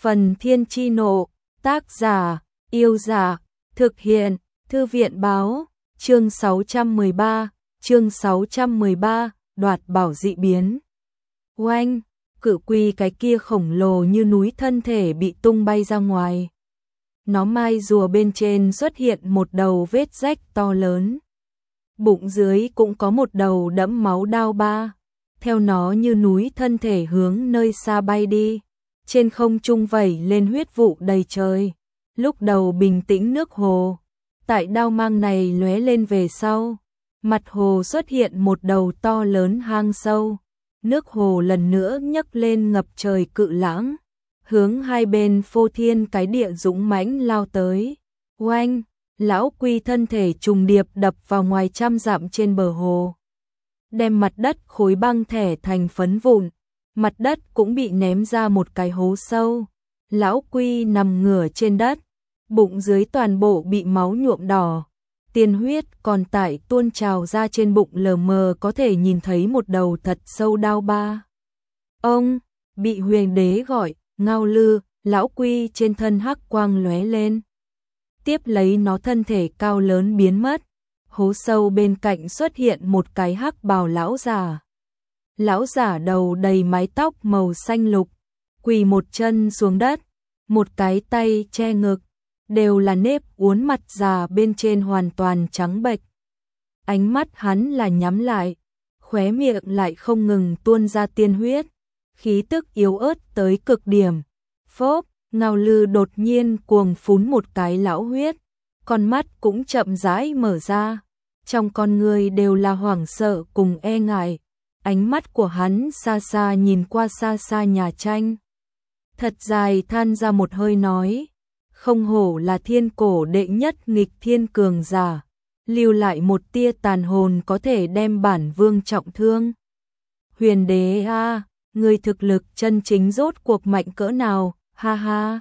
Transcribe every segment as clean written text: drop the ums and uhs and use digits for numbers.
Phần Thiên Chi Nộ, tác giả, Yêu Giả, thực hiện, Thư viện Báo, chương 613, đoạt bảo dị biến. Oanh, cự quy cái kia khổng lồ như núi thân thể bị tung bay ra ngoài. Nó mai rùa bên trên xuất hiện một đầu vết rách to lớn. Bụng dưới cũng có một đầu đẫm máu đao ba. Theo nó như núi thân thể hướng nơi xa bay đi. Trên không trung vẩy lên huyết vụ đầy trời. Lúc đầu bình tĩnh nước hồ. Tại đao mang này lóe lên về sau. Mặt hồ xuất hiện một đầu to lớn hang sâu. Nước hồ lần nữa nhấc lên ngập trời cự lãng. Hướng hai bên phô thiên cái địa dũng mãnh lao tới. Oanh, lão quy thân thể trùng điệp đập vào ngoài trăm dặm trên bờ hồ. Đem mặt đất khối băng thẻ thành phấn vụn. Mặt đất cũng bị ném ra một cái hố sâu. Lão quy nằm ngửa trên đất. Bụng dưới toàn bộ bị máu nhuộm đỏ. Tiên huyết còn tại tuôn trào ra trên bụng, lờ mờ có thể nhìn thấy một đầu thật sâu đao ba. Ông, bị Huyền Đế gọi, Ngao Lư, lão quy trên thân hắc quang lóe lên. Tiếp lấy nó thân thể cao lớn biến mất. Hố sâu bên cạnh xuất hiện một cái hắc bào lão giả. Lão giả đầu đầy mái tóc màu xanh lục, quỳ một chân xuống đất, một cái tay che ngực, đều là nếp uốn, mặt già bên trên hoàn toàn trắng bệch. Ánh mắt hắn là nhắm lại, khóe miệng lại không ngừng tuôn ra tiên huyết, khí tức yếu ớt tới cực điểm. Phốp, Ngao Lư đột nhiên cuồng phún một cái lão huyết, con mắt cũng chậm rãi mở ra, trong con người đều là hoảng sợ cùng e ngại. Ánh mắt của hắn xa xa nhìn qua xa xa nhà tranh. Thật dài than ra một hơi nói, không hổ là thiên cổ đệ nhất nghịch thiên cường giả, lưu lại một tia tàn hồn có thể đem bản vương trọng thương. Huyền Đế a, người thực lực chân chính rốt cuộc mạnh cỡ nào, ha ha.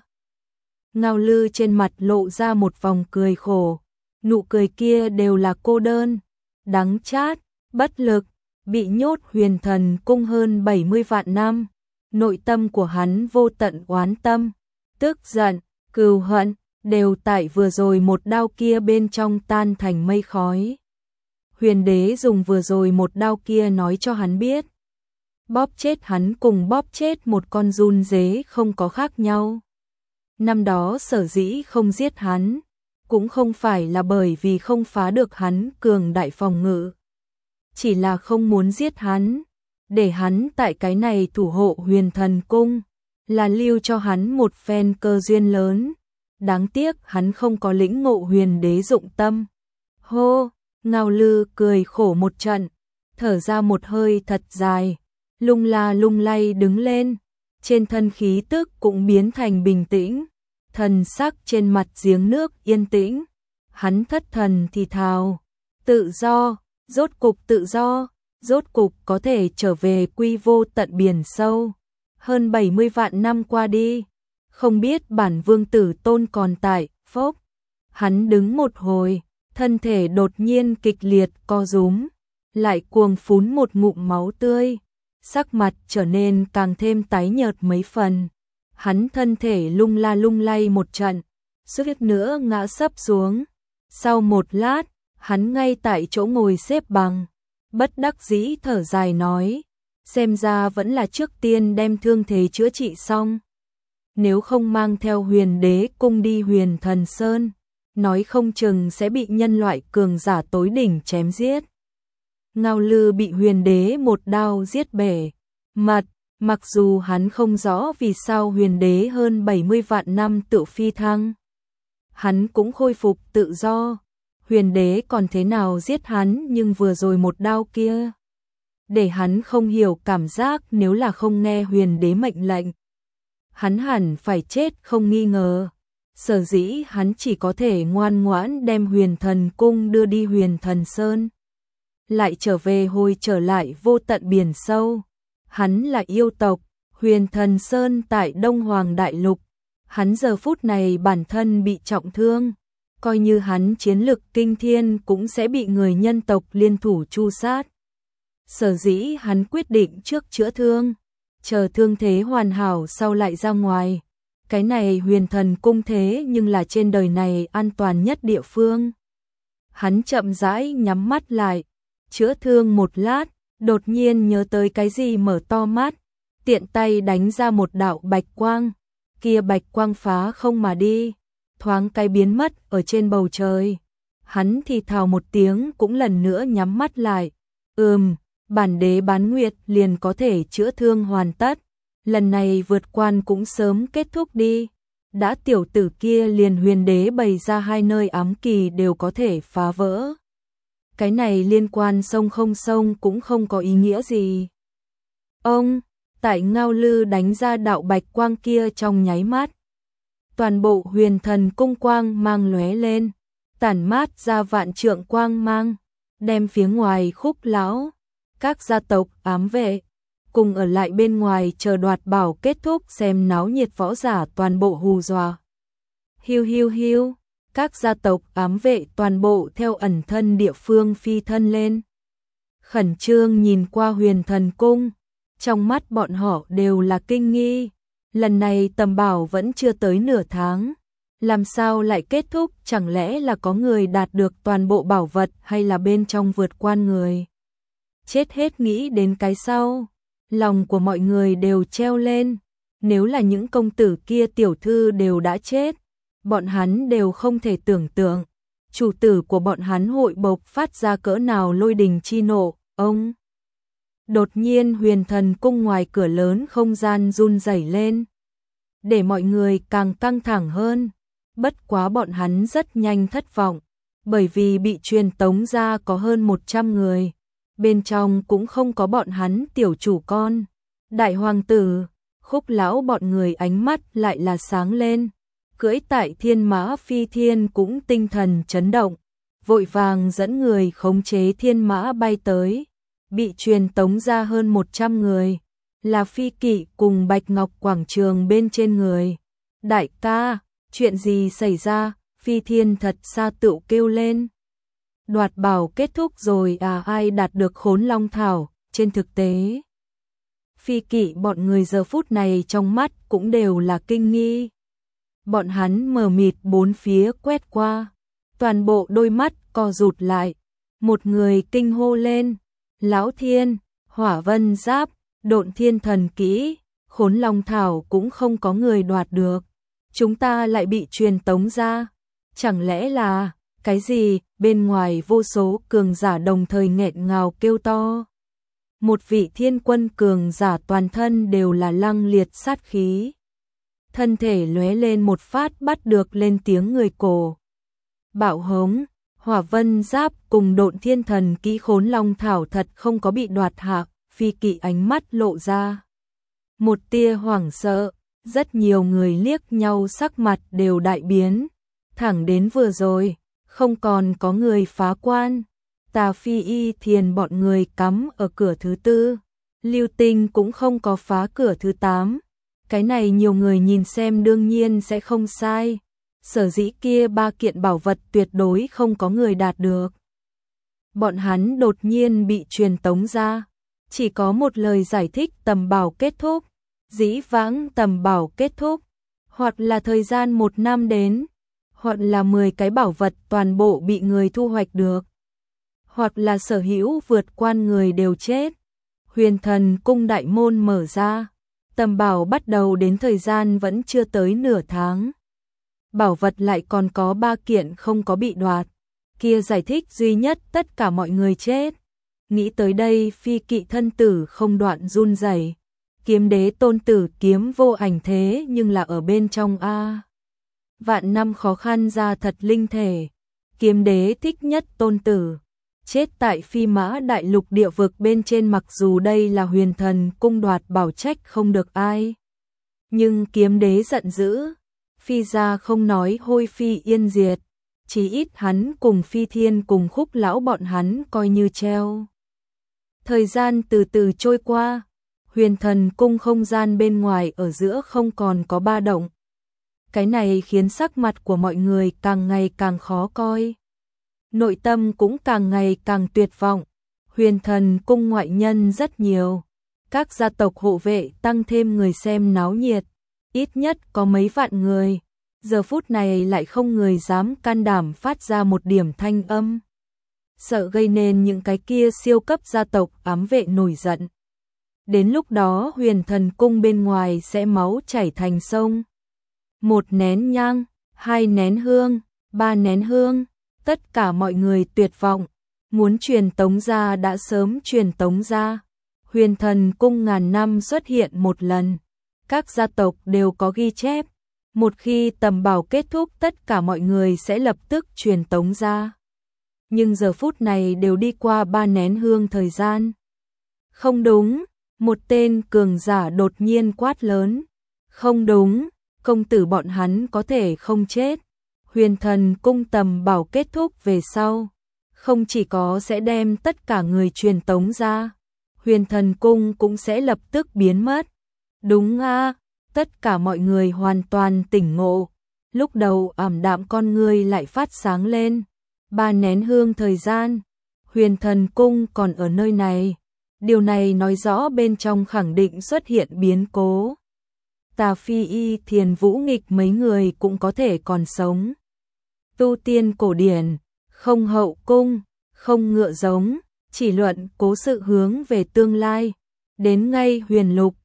Ngao Lư trên mặt lộ ra một vòng cười khổ, nụ cười kia đều là cô đơn, đắng chát, bất lực. Bị nhốt Huyền Thần Cung hơn 70 vạn năm, nội tâm của hắn vô tận oán tâm, tức giận, cừu hận, đều tại vừa rồi một đao kia bên trong tan thành mây khói. Huyền Đế dùng vừa rồi một đao kia nói cho hắn biết, bóp chết hắn cùng bóp chết một con giun dế không có khác nhau. Năm đó sở dĩ không giết hắn, cũng không phải là bởi vì không phá được hắn cường đại phòng ngự. Chỉ là không muốn giết hắn, để hắn tại cái này thủ hộ Huyền Thần Cung, là lưu cho hắn một phen cơ duyên lớn. Đáng tiếc hắn không có lĩnh ngộ Huyền Đế dụng tâm. Hô, Ngao Lư cười khổ một trận, thở ra một hơi thật dài, lung la lung lay đứng lên, trên thân khí tức cũng biến thành bình tĩnh, thần sắc trên mặt giếng nước yên tĩnh. Hắn thất thần thì thào, tự do. Rốt cục tự do, rốt cục có thể trở về quy vô tận biển sâu. Hơn 70 vạn năm qua đi, không biết bản vương tử tôn còn tại. Phốc. Hắn đứng một hồi, thân thể đột nhiên kịch liệt co rúm, lại cuồng phún một ngụm máu tươi, sắc mặt trở nên càng thêm tái nhợt mấy phần. Hắn thân thể lung la lung lay một trận, suýt nữa ngã sấp xuống. Sau một lát, hắn ngay tại chỗ ngồi xếp bằng, bất đắc dĩ thở dài nói, xem ra vẫn là trước tiên đem thương thế chữa trị xong. Nếu không mang theo Huyền Đế cung đi Huyền Thần Sơn, nói không chừng sẽ bị nhân loại cường giả tối đỉnh chém giết. Ngao Lư bị Huyền Đế một đao giết bể mặt, mặc dù hắn không rõ vì sao Huyền Đế hơn 70 vạn năm tự phi thăng, hắn cũng khôi phục tự do. Huyền Đế còn thế nào giết hắn, nhưng vừa rồi một đao kia, để hắn không hiểu cảm giác nếu là không nghe Huyền Đế mệnh lệnh, hắn hẳn phải chết không nghi ngờ. Sở dĩ hắn chỉ có thể ngoan ngoãn đem Huyền Thần Cung đưa đi Huyền Thần Sơn, lại trở về hồi trở lại vô tận biển sâu. Hắn là yêu tộc, Huyền Thần Sơn tại Đông Hoàng Đại Lục, hắn giờ phút này bản thân bị trọng thương. Coi như hắn chiến lực kinh thiên cũng sẽ bị người nhân tộc liên thủ tru sát. Sở dĩ hắn quyết định trước chữa thương, chờ thương thế hoàn hảo sau lại ra ngoài. Cái này Huyền Thần Cung thế nhưng là trên đời này an toàn nhất địa phương. Hắn chậm rãi nhắm mắt lại, chữa thương một lát, đột nhiên nhớ tới cái gì mở to mắt, tiện tay đánh ra một đạo bạch quang, kia bạch quang phá không mà đi, thoáng cái biến mất ở trên bầu trời. Hắn thì thào một tiếng cũng lần nữa nhắm mắt lại. Bản đế bán nguyệt liền có thể chữa thương hoàn tất. Lần này vượt quan cũng sớm kết thúc đi. Đã tiểu tử kia liền huyền đế bày ra 2 nơi ám kỳ đều có thể phá vỡ. Cái này liên quan sông không sông cũng không có ý nghĩa gì. Tại Ngao Lư đánh ra đạo bạch quang kia trong nháy mắt. Toàn bộ Huyền Thần Cung quang mang lóe lên, tản mát ra vạn trượng quang mang, đem phía ngoài Khúc lão, các gia tộc ám vệ, cùng ở lại bên ngoài chờ đoạt bảo kết thúc xem náo nhiệt võ giả toàn bộ hù dọa. Hiu hiu hiu, các gia tộc ám vệ toàn bộ theo ẩn thân địa phương phi thân lên. Khẩn trương nhìn qua Huyền Thần Cung, trong mắt bọn họ đều là kinh nghi. Lần này tầm bảo vẫn chưa tới nửa tháng, làm sao lại kết thúc, chẳng lẽ là có người đạt được toàn bộ bảo vật hay là bên trong vượt quan người. Chết hết nghĩ đến cái sau, lòng của mọi người đều treo lên, nếu là những công tử kia tiểu thư đều đã chết, bọn hắn đều không thể tưởng tượng, chủ tử của bọn hắn hội bộc phát ra cỡ nào lôi đình chi nộ. Đột nhiên Huyền Thần Cung ngoài cửa lớn không gian run rẩy lên, để mọi người càng căng thẳng hơn. Bất quá bọn hắn rất nhanh thất vọng, bởi vì bị truyền tống ra có hơn 100 người, bên trong cũng không có bọn hắn tiểu chủ con. Đại hoàng tử, Khúc lão bọn người ánh mắt lại là sáng lên, cưỡi tại thiên mã phi thiên cũng tinh thần chấn động, vội vàng dẫn người khống chế thiên mã bay tới. Bị truyền tống ra hơn 100 người, là Phi Kỵ cùng Bạch Ngọc quảng trường bên trên người. Đại ca, chuyện gì xảy ra? Phi Thiên thật xa tựu kêu lên. Đoạt bảo kết thúc rồi à, ai đạt được Khốn Long Thảo? Trên thực tế, Phi Kỵ bọn người giờ phút này trong mắt cũng đều là kinh nghi. Bọn hắn mờ mịt bốn phía quét qua, toàn bộ đôi mắt co rụt lại. Một người kinh hô lên, Lão Thiên, Hỏa Vân Giáp, Độn Thiên Thần Kỹ, Khốn Long Thảo cũng không có người đoạt được. Chúng ta lại bị truyền tống ra. Chẳng lẽ là, cái gì? Bên ngoài vô số cường giả đồng thời nghẹn ngào kêu to. Một vị thiên quân cường giả toàn thân đều là lăng liệt sát khí. Thân thể lóe lên một phát bắt được lên tiếng người cổ. Bạo hống, Hỏa Vân Giáp cùng Độn Thiên Thần Kỹ Khốn Long Thảo thật không có bị đoạt hạ. Phi Kỵ ánh mắt lộ ra một tia hoảng sợ, rất nhiều người liếc nhau sắc mặt đều đại biến. Thẳng đến vừa rồi, không còn có người phá quan. Tà Phi Y Thiền bọn người cắm ở cửa thứ 4, Lưu Tinh cũng không có phá cửa thứ 8. Cái này nhiều người nhìn xem đương nhiên sẽ không sai. Sở dĩ kia 3 kiện bảo vật tuyệt đối không có người đạt được. Bọn hắn đột nhiên bị truyền tống ra, chỉ có một lời giải thích tầm bảo kết thúc. Dĩ vãng tầm bảo kết thúc, hoặc là thời gian 1 năm đến, hoặc là 10 cái bảo vật toàn bộ bị người thu hoạch được, hoặc là sở hữu vượt quan người đều chết. Huyền Thần Cung đại môn mở ra, tầm bảo bắt đầu đến thời gian vẫn chưa tới nửa tháng. Bảo vật lại còn có 3 kiện không có bị đoạt, kia giải thích duy nhất tất cả mọi người chết. Nghĩ tới đây Phi Kỵ thân tử không đoạn run rẩy. Kiếm đế tôn tử kiếm vô ảnh thế nhưng là ở bên trong a. Vạn năm khó khăn ra thật linh thể. Kiếm đế thích nhất tôn tử, chết tại Phi Mã đại lục địa vực bên trên, mặc dù đây là Huyền Thần Cung đoạt bảo trách không được ai. Nhưng kiếm đế giận dữ, Phi gia không nói hôi phi yên diệt, chí ít hắn cùng Phi Thiên cùng Khúc lão bọn hắn coi như treo. Thời gian từ từ trôi qua, Huyền Thần Cung không gian bên ngoài ở giữa không còn có ba động. Cái này khiến sắc mặt của mọi người càng ngày càng khó coi. Nội tâm cũng càng ngày càng tuyệt vọng. Huyền Thần Cung ngoại nhân rất nhiều. Các gia tộc hộ vệ tăng thêm người xem náo nhiệt. ít nhất có mấy vạn người. Giờ phút này lại không người dám can đảm phát ra một điểm thanh âm. Sợ gây nên những cái kia siêu cấp gia tộc ám vệ nổi giận. Đến lúc đó Huyền Thần Cung bên ngoài sẽ máu chảy thành sông. 1 nén nhang, 2 nén hương, 3 nén hương, tất cả mọi người tuyệt vọng, muốn truyền tống ra đã sớm truyền tống ra. Huyền Thần Cung ngàn năm xuất hiện một lần, các gia tộc đều có ghi chép, một khi tầm bảo kết thúc tất cả mọi người sẽ lập tức truyền tống ra. Nhưng giờ phút này đều đi qua 3 nén hương thời gian. Không đúng, một tên cường giả đột nhiên quát lớn. Không đúng, công tử bọn hắn có thể không chết. Huyền Thần Cung tầm bảo kết thúc về sau, không chỉ có sẽ đem tất cả người truyền tống ra, Huyền Thần Cung cũng sẽ lập tức biến mất. Đúng a, tất cả mọi người hoàn toàn tỉnh ngộ. Lúc đầu ảm đạm con ngươi lại phát sáng lên. 3 nén hương thời gian, Huyền Thần Cung còn ở nơi này. Điều này nói rõ bên trong khẳng định xuất hiện biến cố. Tà Phi Y, Thiền Vũ Nghịch mấy người cũng có thể còn sống. Tu tiên cổ điển, không hậu cung, không ngựa giống, chỉ luận cố sự hướng về tương lai. Đến ngay Huyền Lục,